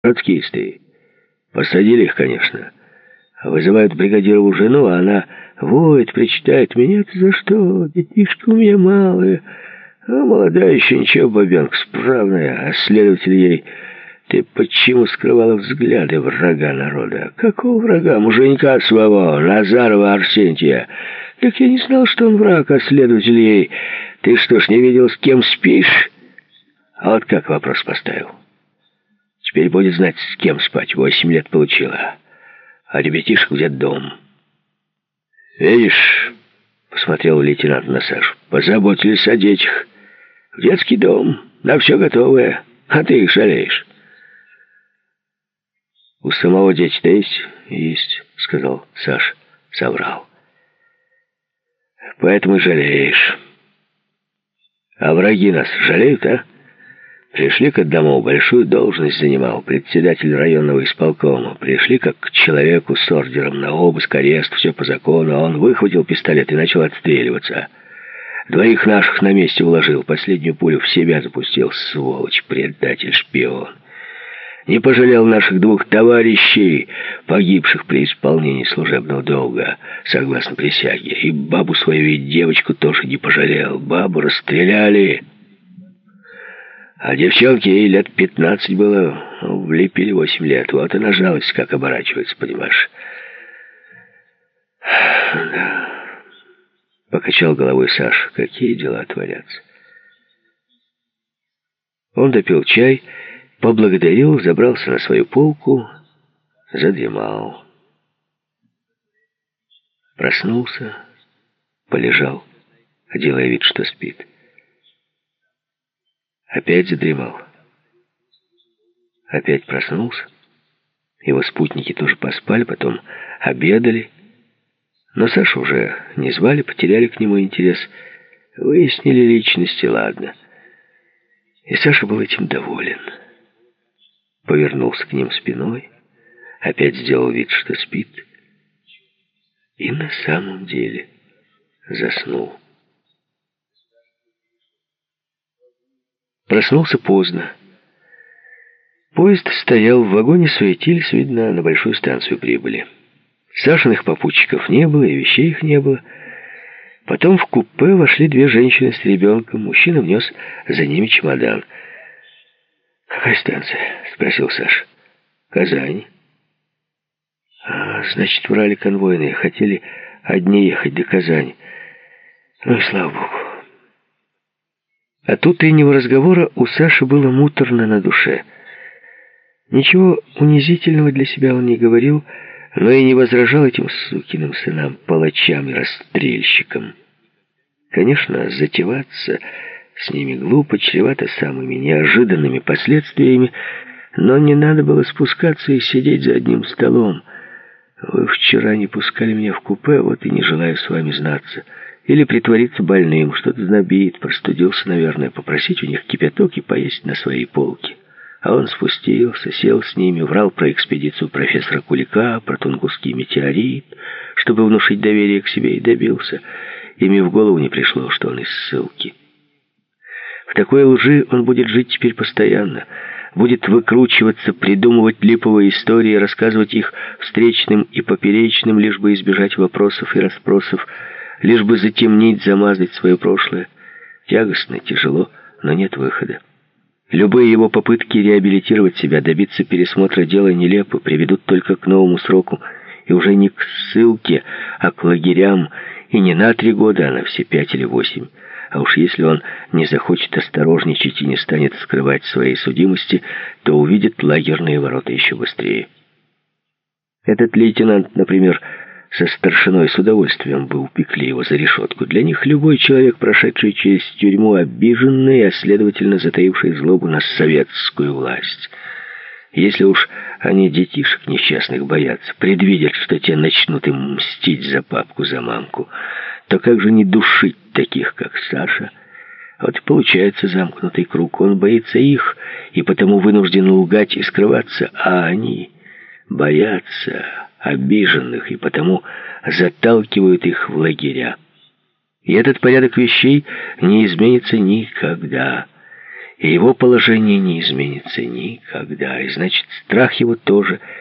Троцкисты. Посадили их, конечно. Вызывают бригадирову жену, а она воет, причитает: меня-то за что? Детишки у меня малые. А молодая еще ничего, бабенка справная. А следователь ей: ты почему скрывала взгляды врага народа? Какого врага? Муженька своего, Назарова Арсентия. Так я не знал, что он враг, а следователь ей: ты что ж, не видел, с кем спишь? А вот как вопрос поставил. Теперь будет знать, с кем спать. 8 лет получила. А ребятишек в детдом. Видишь, посмотрел лейтенант на Сашу, позаботились о детях. В детский дом, на все готовое. А ты их жалеешь. У самого дети-то есть? Есть, сказал Саша. Соврал. Поэтому и жалеешь. А враги нас жалеют, а? Пришли к одному, большую должность занимал, председатель районного исполкома. Пришли как к человеку с ордером на обыск, арест, все по закону. А он выхватил пистолет и начал отстреливаться. 2 наших на месте уложил, последнюю пулю в себя запустил. Сволочь, предатель, шпион. Не пожалел наших 2 товарищей, погибших при исполнении служебного долга, согласно присяге. И бабу свою, и девочку тоже не пожалел. Бабу расстреляли. А девчонке ей лет 15 было, влепили 8 лет. Вот она жалость как оборачивается, понимаешь? Да. Покачал головой Саша. Какие дела творятся? Он допил чай, поблагодарил, забрался на свою полку, задремал. Проснулся, полежал, делая вид, что спит. Опять задремал. Опять проснулся. Его спутники тоже поспали, потом обедали. Но Сашу уже не звали, потеряли к нему интерес. Выяснили личности, ладно. И Саша был этим доволен. Повернулся к ним спиной, опять сделал вид, что спит. И на самом деле заснул. Проснулся поздно. Поезд стоял, в вагоне суетились, видно, на большую станцию прибыли. Сашиных попутчиков не было, и вещей их не было. Потом в купе вошли 2 женщины с ребенком. Мужчина внес за ними чемодан. «Какая станция?» — спросил Саша. «Казань». Значит, врали конвойные. Хотели одни ехать до Казани. Ну и слава богу. От утреннего разговора у Саши было муторно на душе. Ничего унизительного для себя он не говорил, но и не возражал этим сукиным сынам, палачам и расстрельщикам. Конечно, затеваться с ними глупо, чревато самыми неожиданными последствиями, но не надо было спускаться и сидеть за одним столом. Вы вчера не пускали меня в купе, вот и не желаю с вами знаться. Или притвориться больным, что-то знобит, простудился, наверное, попросить у них кипяток и поесть на своей полке. А он спустился, сел с ними, врал про экспедицию профессора Кулика, про Тунгусский метеорит, чтобы внушить доверие к себе, и добился. Ими в голову не пришло, что он из ссылки. В такой лжи он будет жить теперь постоянно, будет выкручиваться, придумывать липовые истории, рассказывать их встречным и поперечным, лишь бы избежать вопросов и расспросов, лишь бы затемнить, замазать свое прошлое. Тягостно, тяжело, но нет выхода. Любые его попытки реабилитировать себя, добиться пересмотра дела нелепы, приведут только к новому сроку, и уже не к ссылке, а к лагерям, и не на 3 года, а на все 5 или 8. А уж если он не захочет осторожничать и не станет скрывать своей судимости, то увидит лагерные ворота еще быстрее. Этот лейтенант, например, со старшиной с удовольствием бы упекли его за решетку. Для них любой человек, прошедший через тюрьму, обиженный, а следовательно затаивший злобу на советскую власть. Если уж они детишек несчастных боятся, предвидят, что те начнут им мстить за папку, за мамку, то как же не душить таких, как Саша? Вот и получается замкнутый круг. Он боится их, и потому вынужден лгать и скрываться, а они боятся обиженных, и потому заталкивают их в лагеря. И этот порядок вещей не изменится никогда. и его положение не изменится никогда, и значит, страх его тоже